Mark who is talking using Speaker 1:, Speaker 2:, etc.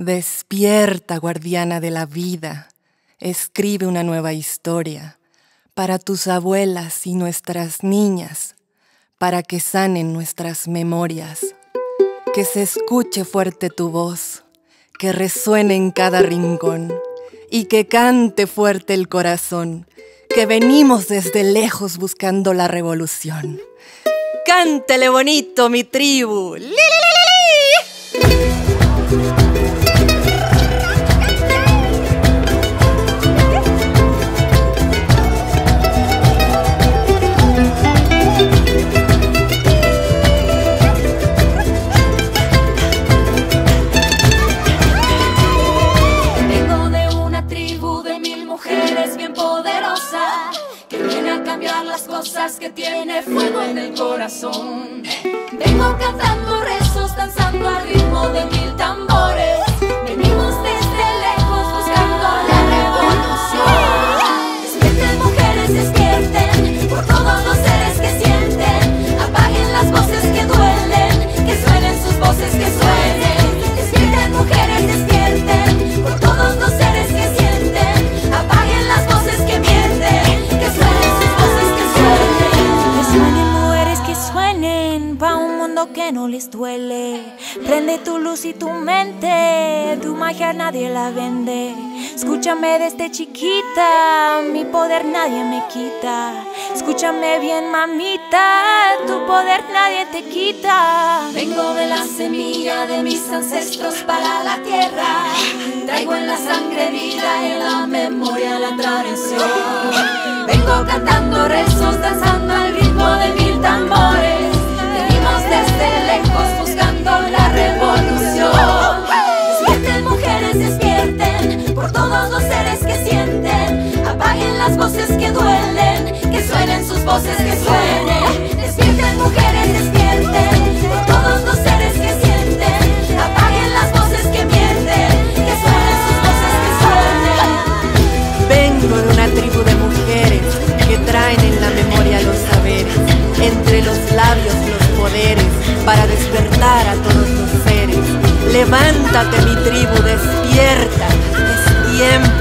Speaker 1: Despierta, guardiana de la vida, escribe una nueva historia para tus abuelas y nuestras niñas, para que sanen nuestras memorias. Que se escuche fuerte tu voz, que resuene en cada rincón y que cante fuerte el corazón, que venimos desde lejos buscando la revolución. ¡Cántele bonito, mi tribu! ¡Li, li, li, li!
Speaker 2: Las cosas que tiene fuego en el corazón. Vengo cantando rezos, danzando al ritmo de 1000 tambores. Venimos desde lejos buscando la revolución. Despierten, mujeres, despierten por todos los seres que sienten. Apaguen las voces que duelen, que suenen sus voces, que suenen. Despierten, mujeres, despierten por todos los seres que sienten. Apaguen las voces que mienten, que suenen sus voces. Que no les duele. Prende tu luz y tu mente, tu magia nadie la vende. Escúchame desde chiquita, mi poder nadie me quita. Escúchame bien, mamita, tu poder nadie te quita. Vengo de la semilla de mis ancestros para la tierra. Traigo en la sangre vida, en la memoria la tradición. Vengo cantando rezos, danzando al ritmo de 1000 tambores. Desde lejos buscando la revolución. Despierten, mujeres, despierten por todos los seres que sienten. Apaguen las voces que duelen, que suenen sus voces, que suenen. Despierten, mujeres, despierten por todos los seres que sienten. Apaguen las voces que mienten, que suenen sus voces, que suenen.
Speaker 1: Vengo de una tribu de mujeres que traen en la memoria los saberes, entre los labios los poderes, para despertar a todos los seres. Levántate, mi tribu, despierta, es tiempo